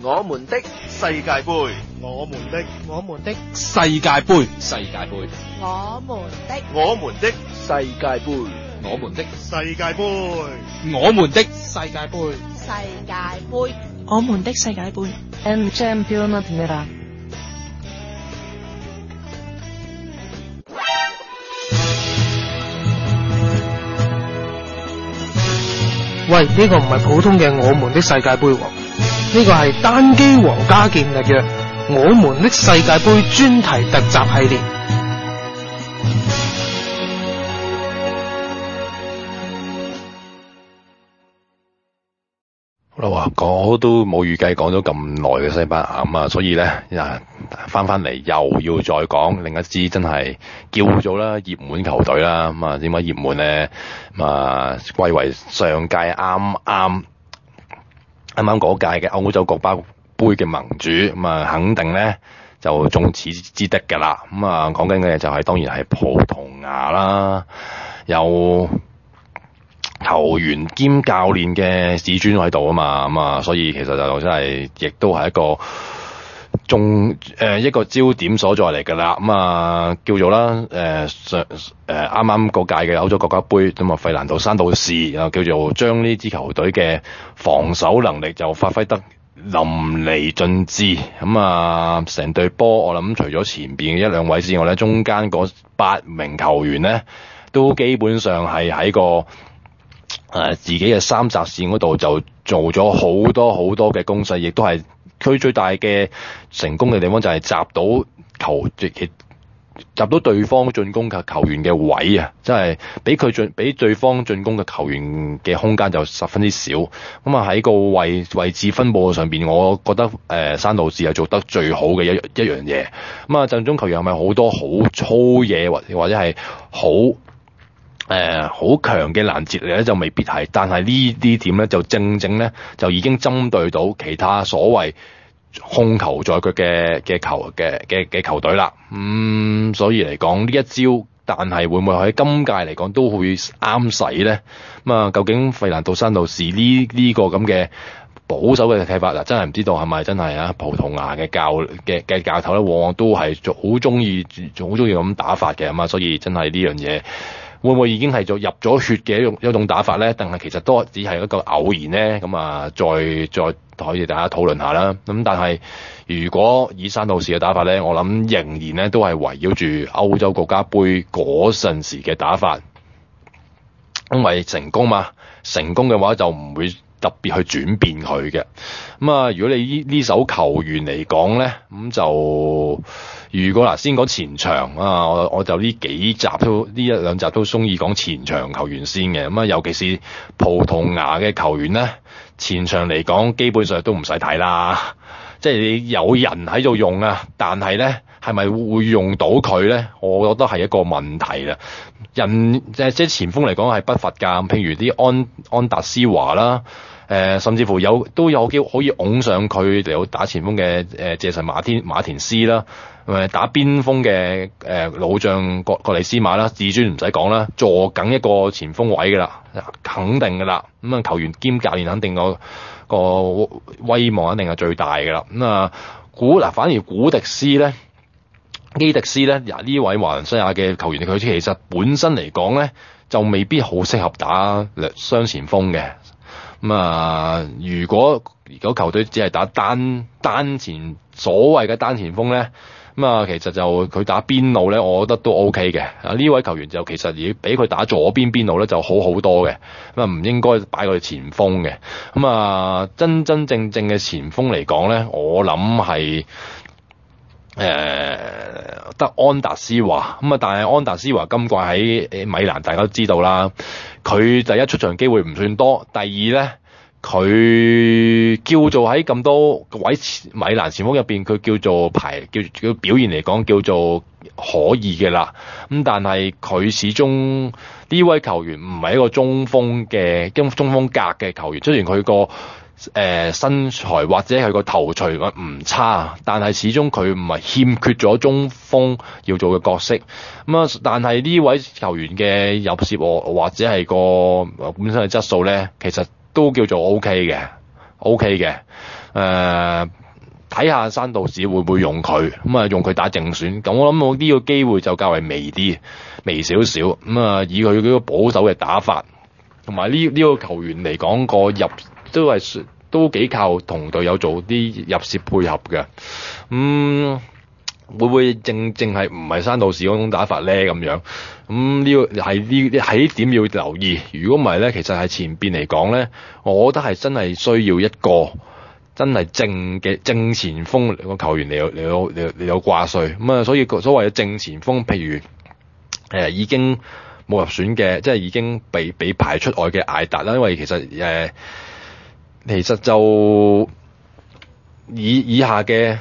我們的世界盃， 我們的世界盃， 我們的世界盃， 我們的世界盃， 我們的世界盃， 我們的世界盃。 El Campionat Nera。 喂，呢個唔係普通嘅我們的世界盃喎，呢個係單機皇家健力嘅我們的世界盃專題特集系列。 好啦，我都冇預計講咗咁耐嘅西班牙啊，所以咧翻嚟又要再講另一支真係叫做啦熱門球隊啦。咁啊，點解熱門咧？咁啊，歸為上屆啱啱嗰屆嘅歐洲國家杯嘅盟主，咁啊肯定咧就眾矢之的㗎啦。咁啊講緊嘅就係當然係葡萄牙啦，有球員兼教練嘅至尊喺度啊嘛，咁啊，所以其實就真係亦都係一個焦點所在嚟㗎啦。咁啊，叫做啦啱啱嗰屆嘅歐洲國家杯，咁啊費蘭度山道士又叫做將呢支球隊嘅防守能力就發揮得淋漓盡致。咁啊，成隊波我諗除咗前邊嘅一兩位之外咧，中間嗰8名球員咧都基本上係喺個自己嘅三閘線嗰度就做咗好多嘅攻勢，亦都係佢最大嘅成功嘅地方就係集到對方進攻嘅球員嘅位啊，即係俾對方進攻嘅球員嘅空間就十分之少。咁啊喺個位置分佈上邊，我覺得山道士係做得最好嘅一樣嘢。咁啊陣中球員係咪好多好粗嘢或者係好強嘅攔截力咧，就未必係，但係呢啲點咧就正咧就已經針對到其他所謂控球在腳嘅球隊啦。所以嚟講呢一招，但係會唔會喺今屆嚟講都會啱使咧？咁啊，究竟費蘭度山道士呢個咁嘅保守嘅睇法嗱，真係唔知道係咪真係啊？葡萄牙嘅教頭咧，往往都係好中意咁打法嘅，咁啊，所以真係呢樣嘢。會唔會已經係入咗血嘅一種打法咧？定係其實都只係一個偶然咧？咁啊，再可以大家討論下啦。咁但係如果以山道士嘅打法咧，我諗仍然咧都係圍繞住歐洲國家杯嗰陣時嘅打法，因為成功嘅話就唔會特別去轉變佢嘅。咁啊，如果你呢手球員嚟講咧，咁就如果先講前場啊，我就呢一兩集都中意講前場球員先嘅。咁啊，尤其是葡萄牙嘅球員咧，前場嚟講基本上都唔使睇啦。即係你有人喺度用啊，但係咧係咪會用到佢咧？我覺得係一個問題啦。人即係前鋒嚟講係不乏㗎，譬如啲安達斯華啦。甚至乎都有機會可以擁上佢嚟到打前鋒嘅謝神馬田斯啦，打邊鋒嘅老將國利斯馬啦，至尊唔使講啦，坐緊一個前鋒位㗎啦，肯定㗎啦。咁啊，球員兼教練肯定個威望肯定係最大㗎啦。咁啊，反而基迪斯咧，呢位華倫西亞嘅球員，佢其實本身嚟講咧就未必好適合打雙前鋒嘅。咁啊，如果球隊只係打單前所謂嘅單前鋒咧，咁啊，其實就佢打邊路咧，我覺得都 OK 嘅。呢位球員就其實而俾佢打左邊路咧就好多嘅，咁啊唔應該擺佢前鋒嘅。咁啊，真正嘅前鋒嚟講咧，我諗係得安達斯華。咁啊，但係安達斯華今季喺米蘭，大家都知道啦。佢第一出場機會唔算多，第二咧佢叫做喺咁多位米蘭前鋒入邊，佢叫表現嚟講叫做可以嘅啦。咁但係佢始終呢位球員唔係一個中鋒格嘅球員，雖然佢個身材或者係個頭槌唔差，但係始終佢唔係欠缺咗中鋒要做嘅角色。咁啊，但係呢位球員嘅入攝或者係個本身嘅質素咧，其實都叫做 OK 嘅。 睇下山道士會唔會用佢，咁啊用佢打正選，咁我諗我呢個機會就較為微少少，咁啊以佢嗰個保守嘅打法，同埋呢個球員嚟講個入都幾靠同隊友做啲入攝配合嘅，會唔會正係唔係山道士嗰種打法咧咁樣？呢個係點要留意？如果唔係咧，其實係前邊嚟講咧，我覺得係真係需要一個真係正前鋒個球員嚟有掛帥咁啊，所以所謂嘅正前鋒，譬如已經冇入選嘅，即係已經被排出外嘅艾達啦，因為其實就以下嘅。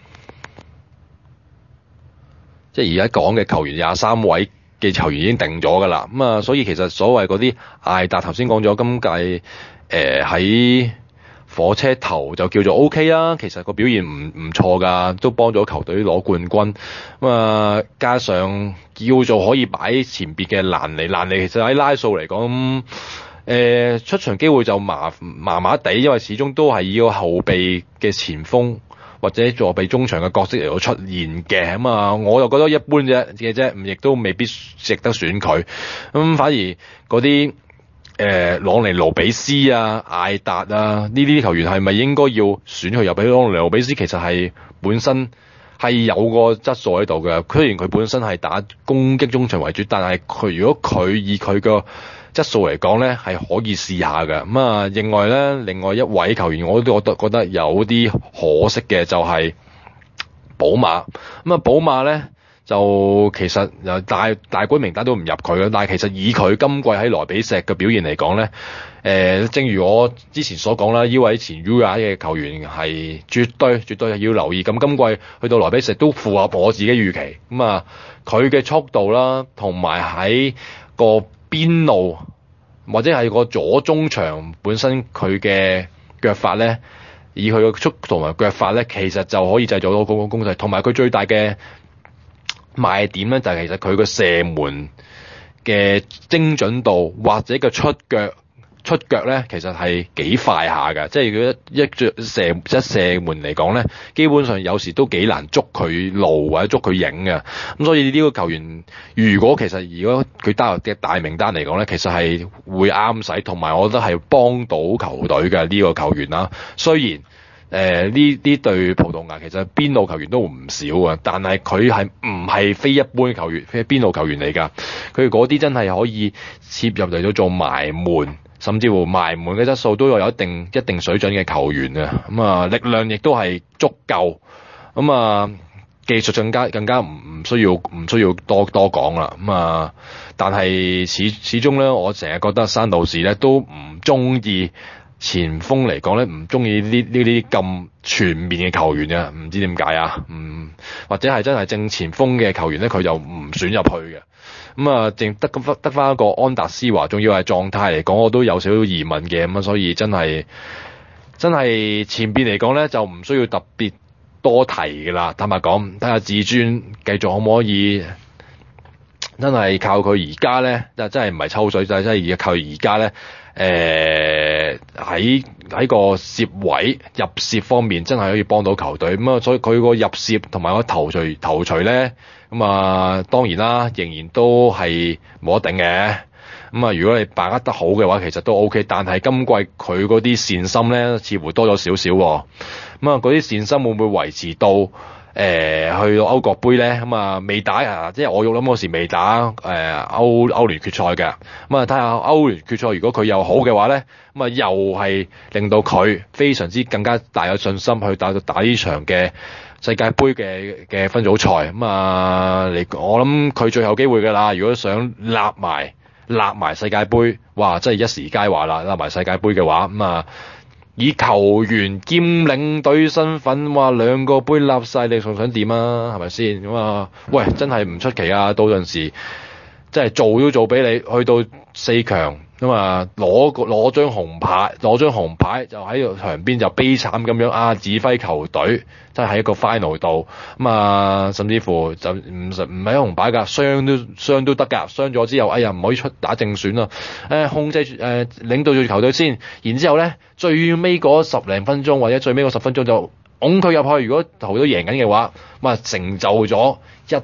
即係而家講嘅球員23位嘅球員已經定咗㗎啦，咁啊，所以其實所謂嗰啲艾達頭先講咗，今屆喺火車頭就叫做 OK 啊，其實個表現唔錯㗎，都幫咗球隊攞冠軍，咁啊加上叫做可以擺前邊嘅蘭尼其實喺拉數嚟講，出場機會就麻麻地，因為始終都係以個後備嘅前鋒。或者助備中場嘅角色嚟到出現嘅，咁啊，我就覺得一般啫，亦都未必值得選佢。咁反而嗰啲朗尼盧比斯啊、艾達啊呢啲球員係咪應該要選佢入去？朗尼盧比斯其實係本身係有個質素喺度嘅，雖然佢本身係打攻擊中場為主，但係如果佢以佢個質素嚟講咧，係可以試下嘅。咁啊，另外一位球員我都覺得有啲可惜嘅，就係寶馬。咁啊，寶馬咧就其實又大軍名單都唔入佢嘅，但係其實以佢今季喺萊比錫嘅表現嚟講咧，正如我之前所講啦，呢位前 URA 嘅球員係絕對係要留意。咁今季去到萊比錫都符合我自己預期。咁啊，佢嘅速度啦，同埋喺個邊路或者係個左中場本身佢嘅腳法咧，以佢嘅速度同埋腳法咧，其實就可以製造到嗰個攻勢。同埋佢最大嘅賣點咧，就係其實佢個射門嘅精準度或者個出腳咧，其實係幾快下㗎。即係佢一射門嚟講咧，基本上有時都幾難捉佢路或者捉佢影嘅。咁所以呢個球員，如果佢加入嘅大名單嚟講咧，其實係會啱使，同埋我覺得係幫到球隊嘅呢個球員啦。雖然呢隊葡萄牙其實邊路球員都唔少啊，但係佢係唔係非一般球員，非邊路球員嚟㗎。佢嗰啲真係可以切入嚟到做埋門。甚至乎埋門嘅質素都有一定水準嘅球員啊，咁啊力量亦都係足夠，咁啊技術更加唔需要多講啦，咁啊但係始終咧，我成日覺得山道士咧都唔中意前鋒嚟講咧，唔中意呢啲咁全面嘅球員啊，唔知點解啊，或者係真係正前鋒嘅球員咧，佢就唔選入去嘅。咁啊，淨得翻一個安達斯華，仲要係狀態嚟講，我都有少少疑問嘅。咁啊，所以真係前邊嚟講咧，就唔需要特別多提噶啦。坦白講，睇下至尊繼續可唔可以真係靠佢而家咧，真係唔係抽水，真係而家靠而家咧。喺個攝位入攝方面真係可以幫到球隊。咁啊，所以佢個入攝同埋個頭槌咧，咁啊當然啦，仍然都係冇得頂嘅。咁啊，如果你把握得好嘅話，其實都 OK。但係今季佢嗰啲善心咧，似乎多咗少少。咁啊，嗰啲善心會唔會維持到去到歐國杯咧？咁啊未打啊，即係我諗嗰時未打歐聯決賽嘅。咁啊睇下歐聯決賽，如果佢又好嘅話咧，咁啊又係令到佢非常之更加大有信心去打呢場嘅世界盃嘅分組賽。咁啊我諗佢最後機會㗎啦。如果想立埋世界盃，哇！真係一時佳話啦，立埋世界盃嘅話，咁啊以球員兼領隊身份，哇兩個杯立晒，你仲想點啊？係咪先？咁啊，喂，真係唔出奇啊！到陣時真係做都做俾你，去到4強咁啊攞張紅牌就喺個場邊就悲慘咁樣指揮球隊，即係喺一個 final 度咁啊，甚至乎就唔係紅牌㗎，傷都得㗎，傷咗之後唔可以出打正選啊，控制領導住球隊先，然之後咧最尾嗰10零分鐘或者最尾嗰10分鐘就拱佢入去，如果球隊贏緊嘅話，咁啊成就咗一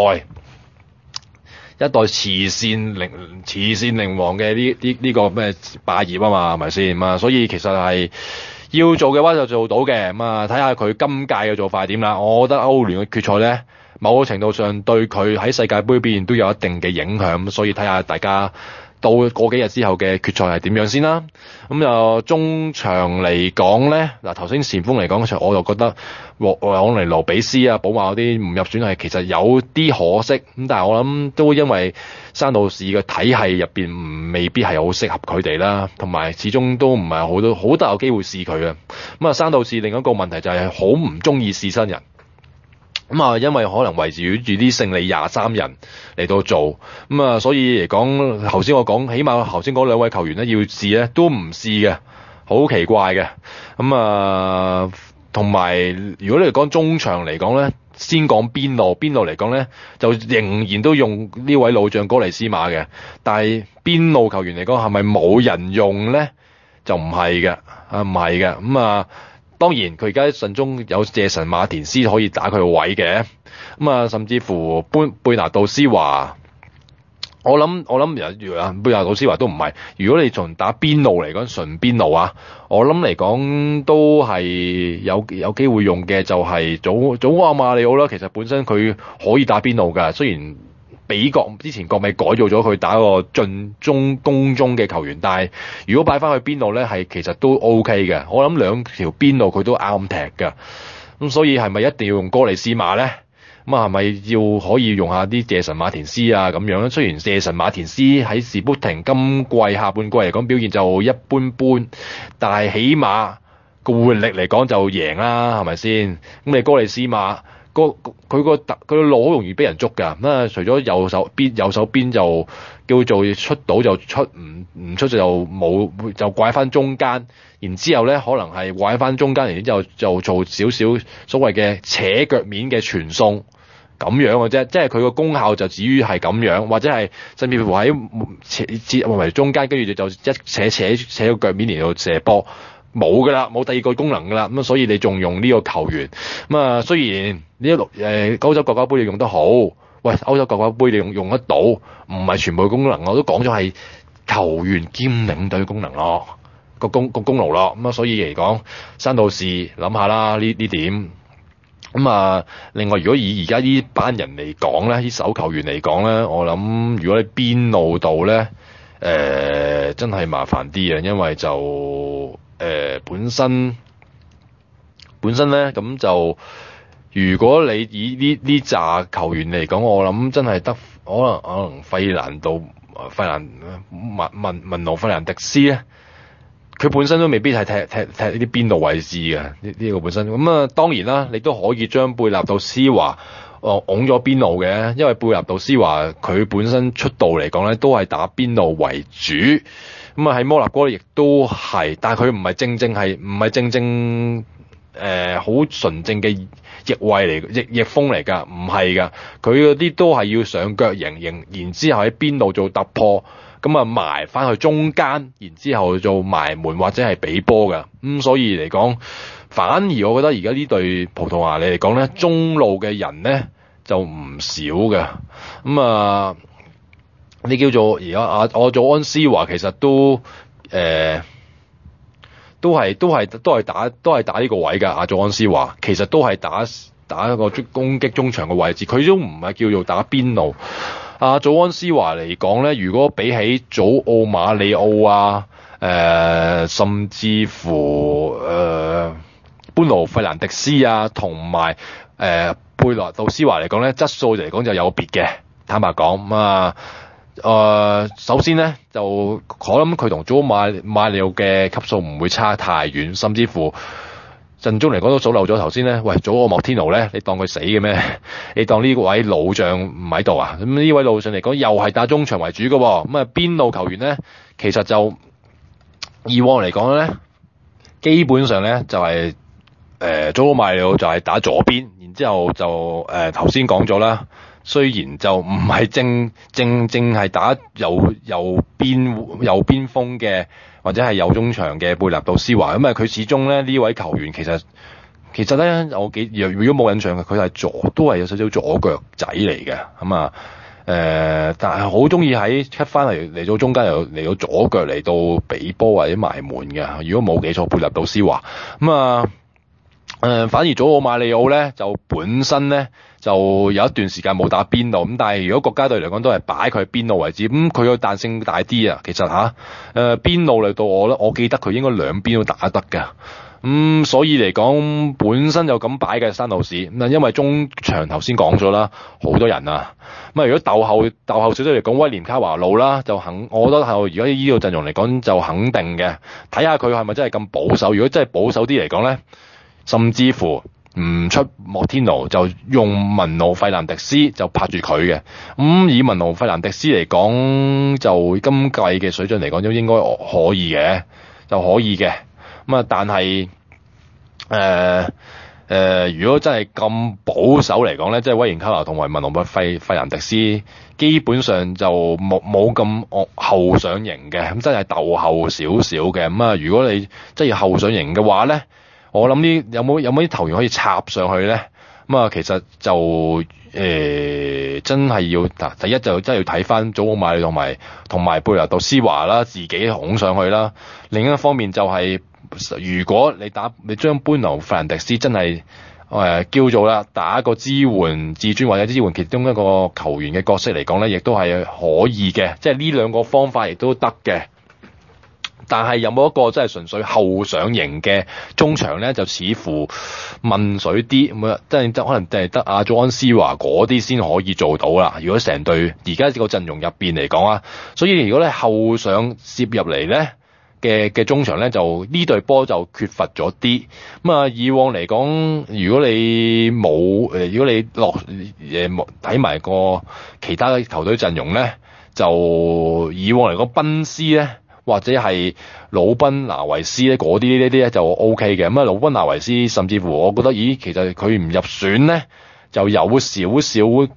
代慈善靈王嘅呢個咩霸業啊嘛，係咪先嘛？所以其實係要做嘅話就做到嘅，咁啊睇下佢今屆嘅做法係點啦。我覺得歐聯嘅決賽咧，某個程度上對佢喺世界盃表現都有一定嘅影響，所以睇下大家到過幾日之後嘅決賽係點樣先啦。咁就中場嚟講咧，嗱頭先前鋒嚟講，我就覺得往尼路比斯啊、寶馬嗰啲唔入選係其實有啲可惜。咁但係我諗都因為山道士嘅體系入邊未必係好適合佢哋啦，同埋始終都唔係好大有機會試佢啊。咁啊，山道士另一個問題就係好唔中意試新人。咁啊，因為可能圍繞住啲勝利23人嚟到做，咁啊，所以嚟講，頭先我講，起碼頭先嗰2位球員咧要試咧，都唔試嘅，好奇怪嘅。咁啊，同埋如果你講中場嚟講咧，先講邊路嚟講咧，就仍然都用呢位老將哥尼斯馬嘅，但係邊路球員嚟講係咪冇人用咧？就唔係嘅，唔係嘅，咁啊。當然，佢而家陣中有謝神馬田斯可以打佢個位嘅，咁啊，甚至乎貝拿杜斯華，我諗貝拿杜斯華都唔係。如果你從打邊路嚟講，純邊路啊，我諗嚟講都係有機會用嘅，就係祖亞馬里奧啦。其實本身佢可以打邊路㗎，雖然之前國米改造咗佢打個進中攻中嘅球員，但係如果擺翻去邊路咧，係其實都 OK 嘅。我諗兩條邊路佢都啱踢㗎，咁所以係咪一定要用哥尼斯馬咧？咁啊係咪要可以用下啲謝神馬田斯啊咁樣咧？雖然謝神馬田斯喺士砵亭今季下半季嚟講表現就一般般，但係起碼個活力嚟講就贏啦，係咪先？咁你哥尼斯馬佢個路好容易俾人捉㗎，咁啊除咗右手邊就叫做出到就出，唔出就冇，就拐翻中間，然之後咧可能係拐翻中間，然之後就做少少所謂嘅扯腳面嘅傳送咁樣嘅啫，即係佢個功效就止於係咁樣，或者係甚至乎喺切為中間，跟住就一扯個腳面嚟到射波。冇噶啦，冇第二個功能噶啦，咁所以你仲用呢個球員咁啊？雖然呢歐洲國家杯你用得好，喂，歐洲國家杯你用得到，唔係全部功能，我都講咗係球員兼領隊功能咯，個功勞咯，咁啊，所以嚟講，山道士諗下啦呢點，咁啊，另外如果以而家呢班人嚟講咧，呢手球員嚟講咧，我諗如果你邊路度咧，真係麻煩啲啊，因為就本身咧，咁就如果你以呢紮球員嚟講，我諗真係得可能文奴費蘭迪斯咧，佢本身都未必係踢呢啲邊路位置嘅呢個本身。咁啊，當然啦，你都可以將貝納杜斯華拱咗邊路嘅，因為貝納杜斯華佢本身出道嚟講咧，都係打邊路為主。咁啊喺摩納哥亦都係，但係佢唔係正好純正嘅翼位嚟，翼鋒嚟㗎，唔係㗎。佢嗰啲都係要上腳型，然之後喺邊度做突破，咁啊埋翻去中間，然之後做埋門或者係俾波㗎。所以嚟講，反而我覺得而家呢隊葡萄牙嚟講咧，中路嘅人咧就唔少㗎。你叫做而家我做安斯華，其實都係打呢個位㗎。做安斯華其實都係打一個攻擊中場嘅位置，佢都唔係叫做打邊路。祖安斯華嚟講咧，如果比起祖奧馬里奧甚至乎班奴費蘭迪斯同埋貝納杜斯華嚟講咧，質素嚟講就有別嘅。坦白講首先咧就我諗佢同祖奧馬里奧嘅級數唔會差太遠，甚至乎陣中嚟講都數漏咗頭先咧，喂，祖奧莫天奴咧，你當佢死嘅咩？你當呢位老將唔喺度啊？咁呢位老將嚟講又係打中場為主嘅，咁啊邊路球員咧，其實就以往嚟講咧，基本上咧就係祖奧馬利奧就係打左邊，然之後就頭先講咗啦，雖然就唔係正係打右邊鋒嘅。或者係右中場嘅貝納杜斯華，咁啊佢始終咧呢位球員其實咧如果冇印象嘅，佢係都係有少少左腳仔嚟嘅，咁啊但係好中意喺 cut 翻嚟到中間又嚟到左腳嚟到俾波或者埋門嘅。如果冇記錯，貝納杜斯華咁啊反而祖奧馬利奧咧就本身咧就有一段時間冇打邊路，咁但係如果國家隊嚟講都係擺佢邊路為止，咁佢個彈性大啲啊。其實邊路嚟到我記得佢應該兩邊都打得㗎，所以嚟講本身就咁擺嘅山路士，咁因為中場頭先講咗啦，好多人啊，咁如果鬥後少少嚟講，威廉卡華路啦就我覺得係如果呢個陣容嚟講就肯定嘅，睇下佢係咪真係咁保守。如果真係保守啲嚟講咧，甚至乎唔出莫天奴就用文奴費蘭迪斯就拍住佢嘅，以文奴費蘭迪斯嚟講就今季嘅水準嚟講都應該可以嘅，但係如果真係咁保守嚟講咧，即係威廉卡華同埋文奴費蘭迪斯基本上就冇咁後上型嘅，咁真係鬥後少少嘅。如果你真係後上型嘅話咧，我諗有冇啲球員可以插上去咧？其實就真係要第一就真係要睇翻祖奧馬利同埋貝納杜斯華啦，自己拱上去啦。另一方面就係、如果你將貝納費蘭迪斯真係叫做啦打一個支援至尊或者支援其中一個球員嘅角色嚟講咧，亦都係可以嘅，即係呢兩個方法亦都得嘅。但係有冇一個真係純粹後上型嘅中場咧，就似乎問水啲咁啊！可能淨係得阿祖安斯華嗰啲先可以做到啦。如果成隊而家個陣容入邊嚟講啊，所以如果咧後上攝入嚟咧嘅中場咧，就呢隊波就缺乏咗啲。以往嚟講，如果你落睇埋個其他嘅球隊陣容咧，就以往嚟講賓斯咧，或者係魯賓拿維斯咧，嗰啲呢啲咧就 OK 嘅。魯賓拿維斯甚至乎我覺得，其實佢唔入選咧，就有少少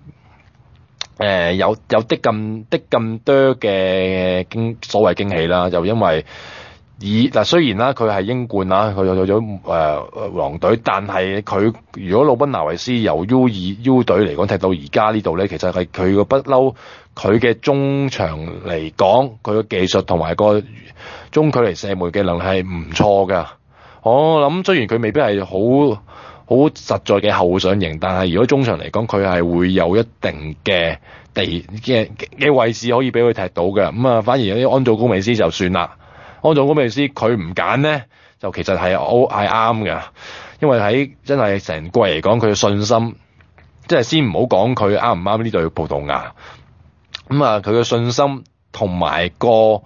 有啲咁多嘅所謂驚喜啦。就因為雖然啦，佢係英冠啦，佢有咗狼隊，但係佢如果魯賓拿維斯由 U 隊嚟講踢到而家呢度咧，其實係佢個不嬲。佢嘅中場嚟講，佢嘅技術同埋個中距離射門嘅能力係唔錯㗎。我諗雖然佢未必係好實在嘅後上型，但係如果中場嚟講，佢係會有一定嘅嘅位置可以俾佢踢到嘅。反而有啲安祖高美斯就算啦。安祖高美斯佢唔揀咧，就其實係啱嘅，因為喺真係成季嚟講，佢嘅信心，即係先唔好講佢啱唔啱呢隊葡萄牙。佢嘅信心同埋個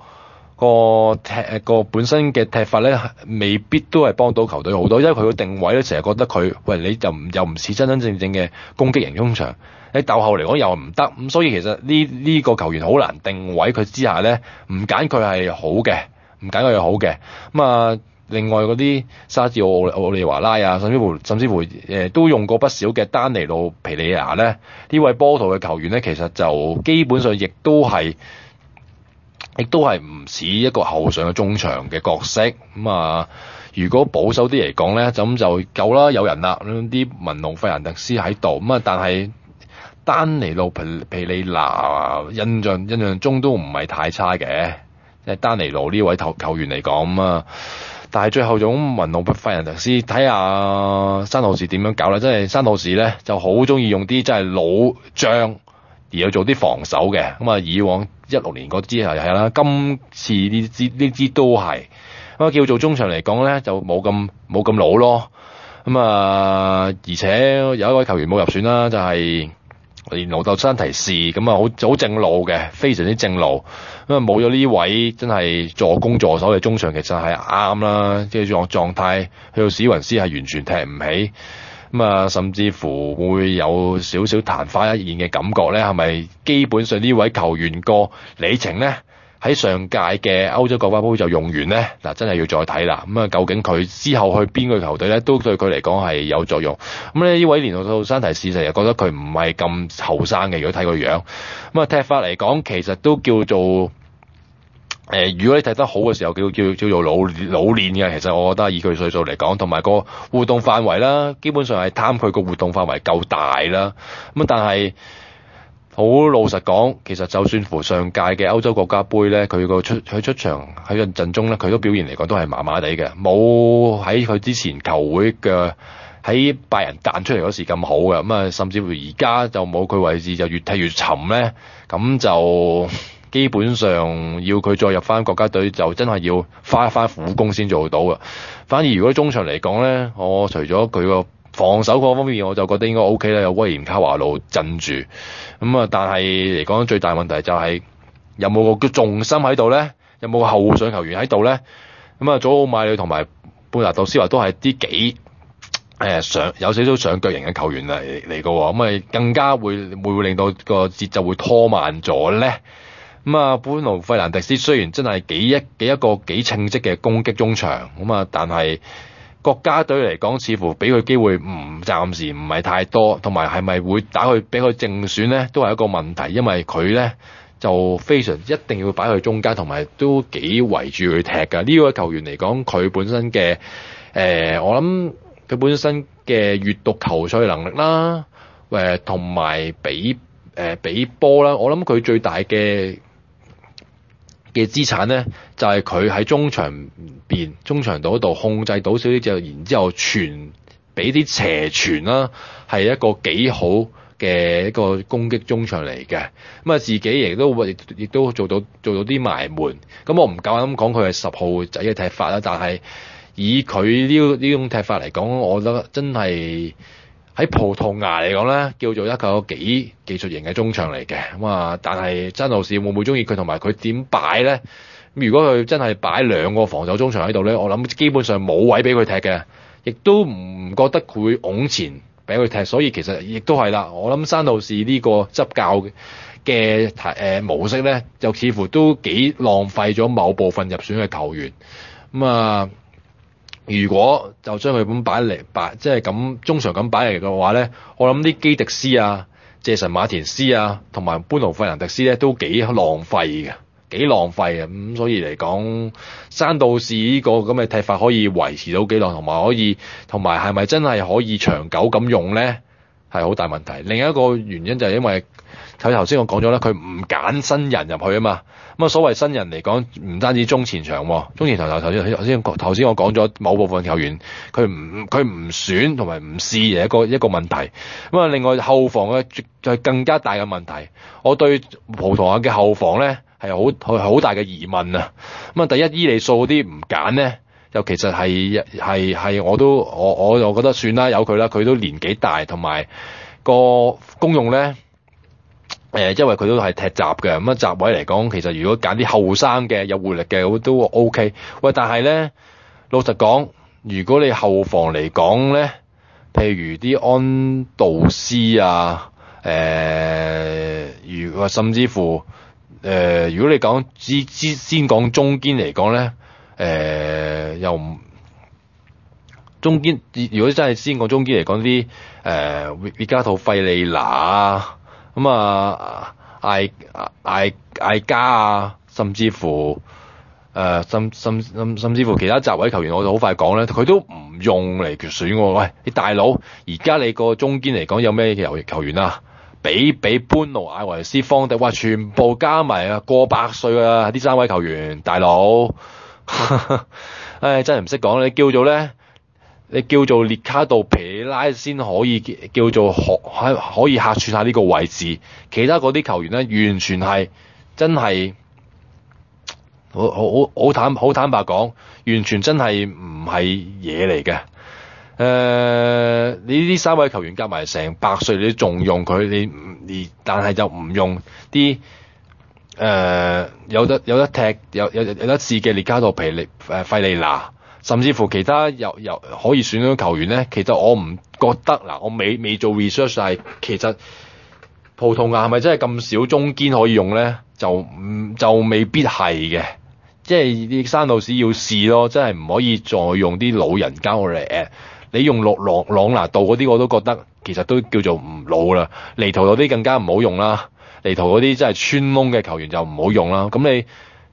本身嘅踢法咧，未必都係幫到球隊好多，因為佢個定位咧，成日覺得佢你又唔似真真正正嘅攻擊型中場，喺鬥後嚟講又唔得，咁所以其實呢個球員好難定位佢之下咧，唔揀佢係好嘅，另外嗰啲沙治奧利華拉啊，甚至乎都用過不少嘅丹尼路皮利亞咧，呢位波圖嘅球員咧，其實就基本上亦都係唔似一個後上嘅中場嘅角色。如果保守啲嚟講咧，咁就夠啦，有人啦，啲文奴費蘭迪斯喺度，但係丹尼路皮利亞印象中都唔係太差嘅，即係丹尼路呢位球員嚟講但係最後種文奴費蘭迪斯，睇下山道士點樣搞啦。即係山道士咧就好中意用啲真係老將而去做啲防守嘅。以往16年嗰支係啦，今次呢支都係。叫做中場嚟講咧，就冇咁老咯。而且有一位球員冇入選啦，就係連奴鬥山提士咁啊，好正路嘅，非常之正路。咁啊冇咗呢位真係助攻助手嘅中場，其實係啱啦，即係狀態去到史雲斯係完全踢唔起。咁啊，甚至乎會有少少曇花一現嘅感覺咧，係咪基本上呢位球員個里程咧喺上屆嘅歐洲國家杯就用完咧？嗱，真係要再睇啦。咁啊，究竟佢之後去邊個球隊咧，都對佢嚟講係有作用。咁咧，呢位連奴鬥山提士成日覺得佢唔係咁後生嘅，如果睇個樣。咁啊，踢法嚟講其實都叫做如果你踢得好嘅時候，叫做老練嘅。其實我覺得以佢歲數嚟講，同埋個活動範圍啦，基本上係貪佢個活動範圍夠大啦。咁但係好老實講，其實就算乎上屆嘅歐洲國家杯咧，佢出場喺個陣中咧，佢都表現嚟講都係麻麻地嘅，冇喺佢之前球會嘅喺拜仁彈出嚟嗰時咁好嘅。咁啊，甚至乎而家就冇佢位置，就越踢越沉咧，咁就基本上要佢再入翻國家隊，就真係要花一番苦功先做到嘅。反而如果中場嚟講咧，我除咗佢個防守嗰方面，我就覺得應該 OK 啦，有威廉卡華路鎮住。咁啊，但係嚟講最大問題就係有冇個重心喺度咧，有冇個後上球員喺度咧？咁啊，祖奧馬里同埋貝納杜斯華都係啲幾有少少上腳型嘅球員嚟嘅喎，咁啊更加會令到個節奏會拖慢咗咧。咁啊，本奴費蘭迪斯雖然真係一個幾稱職嘅攻擊中場，咁啊，但係國家隊嚟講，似乎俾佢機會暫時唔係太多，同埋係咪會俾佢正選咧，都係一個問題，因為佢咧就非常一定要擺去中間，同埋都幾圍住佢踢㗎。呢個球員嚟講，佢本身嘅我諗佢本身嘅閱讀球賽能力啦，同埋俾波啦，我諗佢最大嘅資產咧，就係佢喺中場度控制到少少之後，然之後傳俾啲斜傳啦，係一個幾好嘅一個攻擊中場嚟嘅。咁啊，自己亦都做到啲埋門。咁我唔夠膽講佢係10號仔嘅踢法啦，但係以佢呢種踢法嚟講，我覺得真係喺葡萄牙嚟講咧，叫做一個幾技術型嘅中場嚟嘅。咁啊，但係真路士會唔會中意佢，同埋佢點擺咧？咁如果佢真係擺2個防守中場喺度咧，我諗基本上冇位俾佢踢嘅，亦都唔覺得佢會拱前俾佢踢。所以其實亦都係啦，我諗山路士呢個執教嘅模式咧，就似乎都幾浪費咗某部分入選嘅球員。咁啊，如果就將佢咁擺即係咁中場咁擺嚟嘅話咧，我諗啲基迪斯啊、謝神馬田斯啊同埋班奴費蘭迪斯咧都幾浪費嘅。咁所以嚟講，山道士呢個咁嘅踢法可以維持到幾耐，同埋係咪真係可以長久咁用咧，係好大問題。另一個原因就係因為頭先我講咗啦，佢唔揀新人入去啊嘛。咁啊，所謂新人嚟講，唔單止中前場，頭先我講咗某部分球員佢唔選同埋唔試嘅一個問題。咁啊，另外後防嘅就係更加大嘅問題。我對葡萄牙嘅後防咧係好大嘅疑問啊。咁啊，第一伊利素嗰啲唔揀咧，又其實係我就覺得算啦，由佢啦，佢都年紀大，同埋個功用咧。因為佢都係踢閘嘅，咁啊閘位嚟講，其實如果揀啲後生嘅有活力嘅都 OK。喂，但係咧老實講，如果你後防嚟講咧，譬如啲安道斯啊，甚至乎如果你講先講中堅嚟講咧，又唔中堅，如果真係先講中堅嚟講啲維加圖費利拿啊。咁啊，艾加啊，甚至乎甚至乎其他閘位球員，我就好快講咧，佢都唔用嚟決選喎。喂，你大佬，而家你個中堅嚟講有咩球員啊？比班奴、艾維斯、方迪，哇，全部加埋啊，過100歲啊！啲3位球員，大佬，唉，真係唔識講。你叫做列卡度皮拉先可以叫做可以客串下呢個位置，其他嗰啲球員咧完全係真係好坦白講，完全真係唔係嘢嚟嘅。你呢3位球員夾埋成100歲，你仲用佢？ 但係就唔用啲有得踢有得試嘅列卡度費利拿，甚至乎其他又可以選到球員咧。其實我唔覺得嗱，我未做 research， 但係其實葡萄牙係咪真係咁少中堅可以用咧？就未必係嘅，即係啲山道士要試咯，真係唔可以再用啲老人家嚟。你用朗拿度嗰啲我都覺得其實都叫做唔老啦，尼圖嗰啲更加唔好用啦，尼圖嗰啲真係穿窿嘅球員就唔好用啦。咁你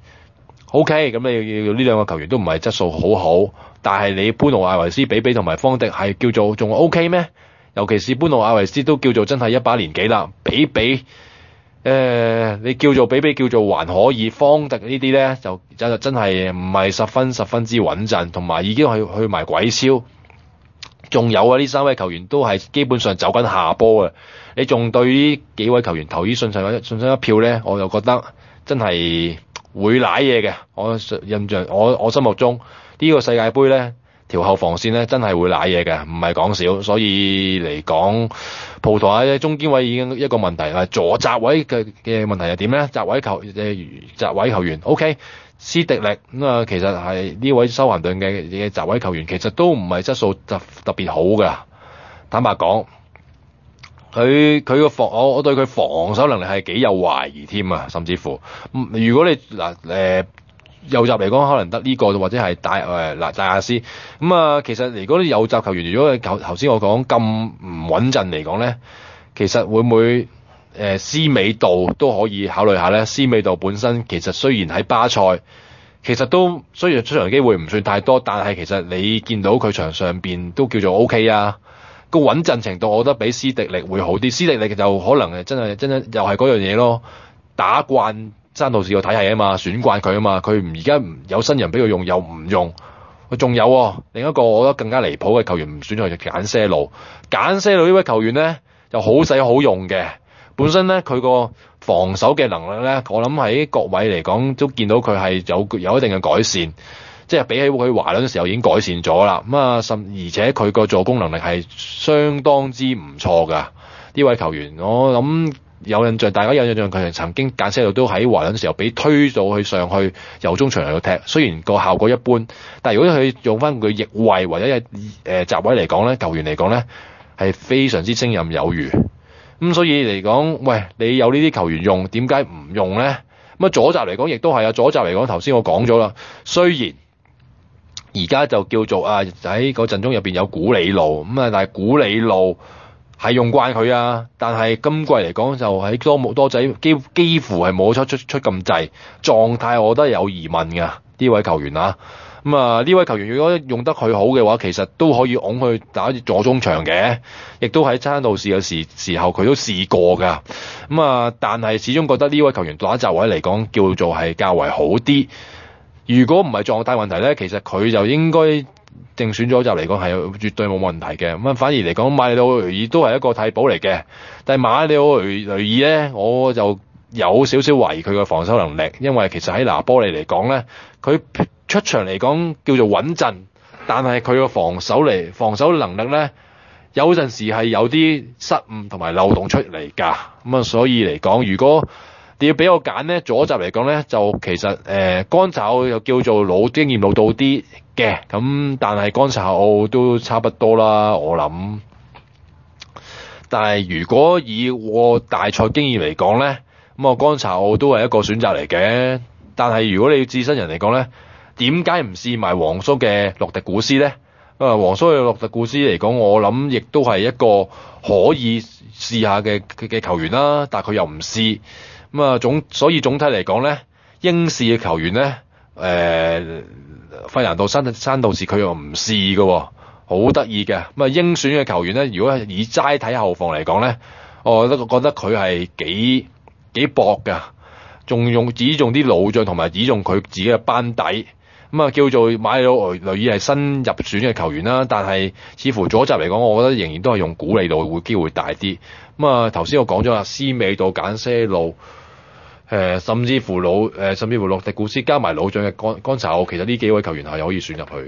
OK， 咁你要呢兩個球員都唔係質素好好，但係你般奴艾維斯、比同埋方迪係叫做仲 OK 咩？尤其是般奴艾維斯都叫做真係一把年紀啦，比你叫做比叫做還可以，方迪呢啲咧就真係唔係十分之穩陣，同埋已經去埋鬼超。仲有啊，呢三位球員都係基本上走緊下坡嘅，你仲對呢幾位球員投以信心一票咧，我就覺得真係會瀨嘢嘅。我印象我心目中呢個世界盃咧，條後防線咧真係會瀨嘢嘅，唔係講少。所以嚟講，葡萄牙嘅中堅位已經一個問題啦，左閘位嘅問題係點咧？閘位球員 OK。斯迪力咁啊，其實係呢位修咸頓嘅閘位球員，其實都唔係質素特別好㗎。坦白講，佢個我對佢防守能力係幾有懷疑添啊，甚至乎如果你右閘嚟講，可能得呢個或者係戴亞斯咁啊。其實如果啲右閘球員，如果頭先我講咁唔穩陣嚟講咧，其實會唔會？斯美度都可以考慮下咧。斯美度本身其實雖然喺巴塞，其實都雖然出場機會唔算太多，但係其實你見到佢場上邊都叫做 OK 啊。個穩陣程度，我覺得比斯迪力會好啲。斯迪力就可能係真係又係嗰樣嘢咯，打慣山道士個體系啊嘛，選慣佢啊嘛。佢而家有新人俾佢用又唔用，佢仲有另一個我覺得更加離譜嘅球員唔選佢就簡些路。簡些路呢位球員咧就好使好用嘅。本身咧佢個防守嘅能力咧，我諗喺各位嚟講都見到佢係有一定嘅改善，即係比起佢華倫嘅時候已經改善咗啦。咁啊，而且佢個助攻能力係相當之唔錯㗎。呢位球員我諗有印象，大家有印象佢曾經簡些路都喺華倫嘅時候俾推到去上去右中場嚟度踢，雖然個效果一般，但係如果佢用翻佢翼位或者係閘位嚟講咧，球員嚟講咧係非常之勝任有餘。咁所以嚟講，喂，你有呢啲球員用，點解唔用咧？咁啊左閘嚟講，亦都係啊。左閘嚟講，頭先我講咗啦。雖然而家就叫做喺個陣中入邊有古里路咁啊，但係古里路係用慣佢啊。但係今季嚟講，就喺多仔幾乎係冇出咁滯狀態，我覺得有疑問㗎呢位球員啊。咁啊，呢位球員如果用得佢好嘅話，其實都可以拱去打左中場嘅，亦都喺山道士嘅時候佢都試過㗎。咁啊，但係始終覺得呢位球員打閘位嚟講叫做係較為好啲。如果唔係狀態問題咧，其實佢就應該正選左閘嚟講係絕對冇問題嘅。咁啊，反而嚟講馬里奧雷爾都係一個替補嚟嘅，但係馬里奧雷爾咧，我就有少少懷疑佢嘅防守能力，因為其實喺拿波利嚟講咧，佢出場嚟講叫做穩陣，但係佢個防守能力咧，有陣時係有啲失誤同埋漏洞出嚟㗎。咁啊，所以嚟講，如果你要俾我揀咧，左閘嚟講咧，就其實乾查奧又叫做經驗老到啲嘅，咁但係乾查奧都差不多啦，我諗。但係如果以我大賽經驗嚟講咧，咁啊乾查奧都係一個選擇嚟嘅。但係如果你要置身人嚟講咧，點解唔試埋皇蘇嘅洛迪古斯咧？皇蘇嘅洛迪古斯嚟講，我諗亦都係一個可以試下嘅球員啦。但係佢又唔試，咁啊所以總體嚟講咧，英試嘅球員咧，費蘭道山道士佢又唔試嘅，好得意嘅。咁啊英選嘅球員咧，如果係以齋睇後防嚟講咧，我覺得佢係幾薄㗎，仲只中啲老將同埋只中佢自己嘅班底。咁啊，叫做馬里奧雷爾係新入選嘅球員啦，但係似乎左閘嚟講，我覺得仍然都係用古利度會機會大啲。咁啊，頭先我講咗啦，斯美度、簡些路，甚至乎洛迪古斯加埋老將嘅乾查奧，其實呢幾位球員係可以選入去嘅。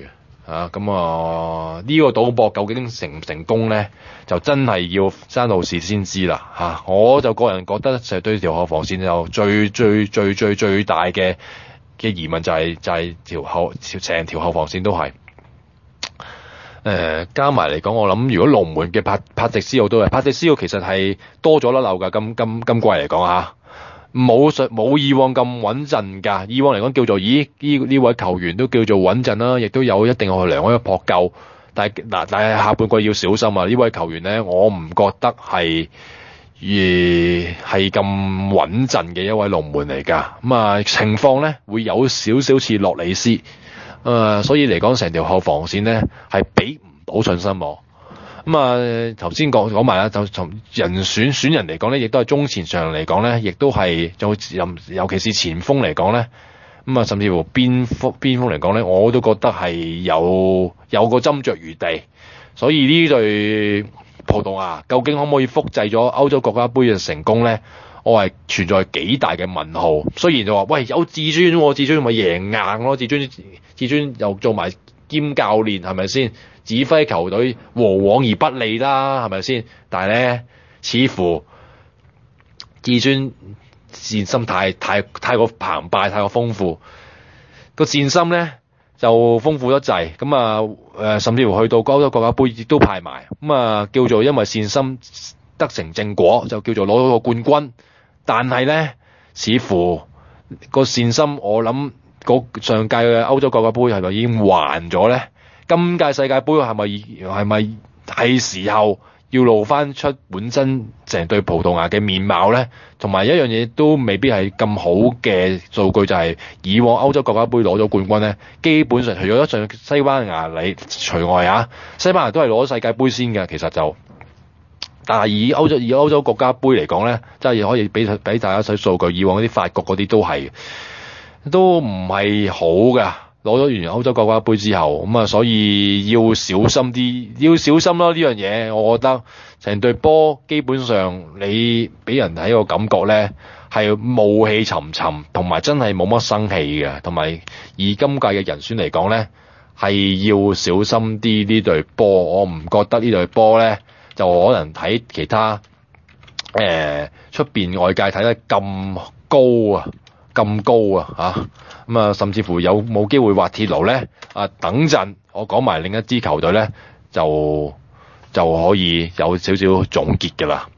咁呢個賭博究竟成唔成功咧，就真係要山路士先知啦我就個人覺得就對條後防線就最大嘅疑問就係成條後防線都係加埋嚟講，我諗如果龍門嘅帕迪斯奧都係，帕迪斯奧其實係多咗甩漏㗎，今季嚟講冇以往咁穩陣㗎。以往嚟講叫做呢位球員都叫做穩陣啦，亦都有一定嘅良好嘅撲救。但係下半季要小心啊！呢位球員咧，我唔覺得係咁穩陣嘅一位龍門嚟㗎。情況咧會有少少似洛里斯。所以嚟講，成條後防線咧係俾唔到信心我。頭先講埋啦，就從人選人嚟講咧，亦都係中前場嚟講咧，亦都係尤其是前鋒嚟講咧，甚至乎邊鋒嚟講咧，我都覺得係有個斟酌餘地。所以呢隊葡萄牙究竟可唔可以複製咗歐洲國家杯嘅成功咧？我係存在幾大嘅問號。雖然就話喂有自尊咪贏硬咯，自尊又做埋兼教練係咪先？指揮球隊和往而不利啦，係咪先？但係咧，似乎自尊戰心太過澎湃，太過豐富，個戰心咧就豐富得滯。甚至乎去到歐洲國家杯亦都派埋，叫做因為戰心得成正果，就叫做攞到個冠軍。但係咧，似乎個戰心，我諗上屆嘅歐洲國家杯係咪已經還咗咧？今屆世界盃係咪係時候要露翻出本身成隊葡萄牙嘅面貌咧？同埋一樣嘢都未必係咁好嘅數據，就係以往歐洲國家杯攞咗冠軍咧，基本上除咗上西班牙除外西班牙都係攞世界盃先嘅。其實但係以歐洲國家杯嚟講咧，真係可以俾大家睇數據，以往嗰啲法國嗰啲都唔係好㗎。攞咗完歐洲國家杯之後，所以要小心咯呢樣嘢。我覺得成隊波基本上你俾人睇個感覺咧係暮氣沉沉，同埋真係冇乜生氣嘅。同埋以今屆嘅人選嚟講咧，係要小心啲呢隊波。我唔覺得呢隊波咧就可能睇其他出邊外界睇得咁高甚至乎有冇機會滑鐵盧咧？等陣我講埋另一支球隊咧，就可以有少少總結㗎啦。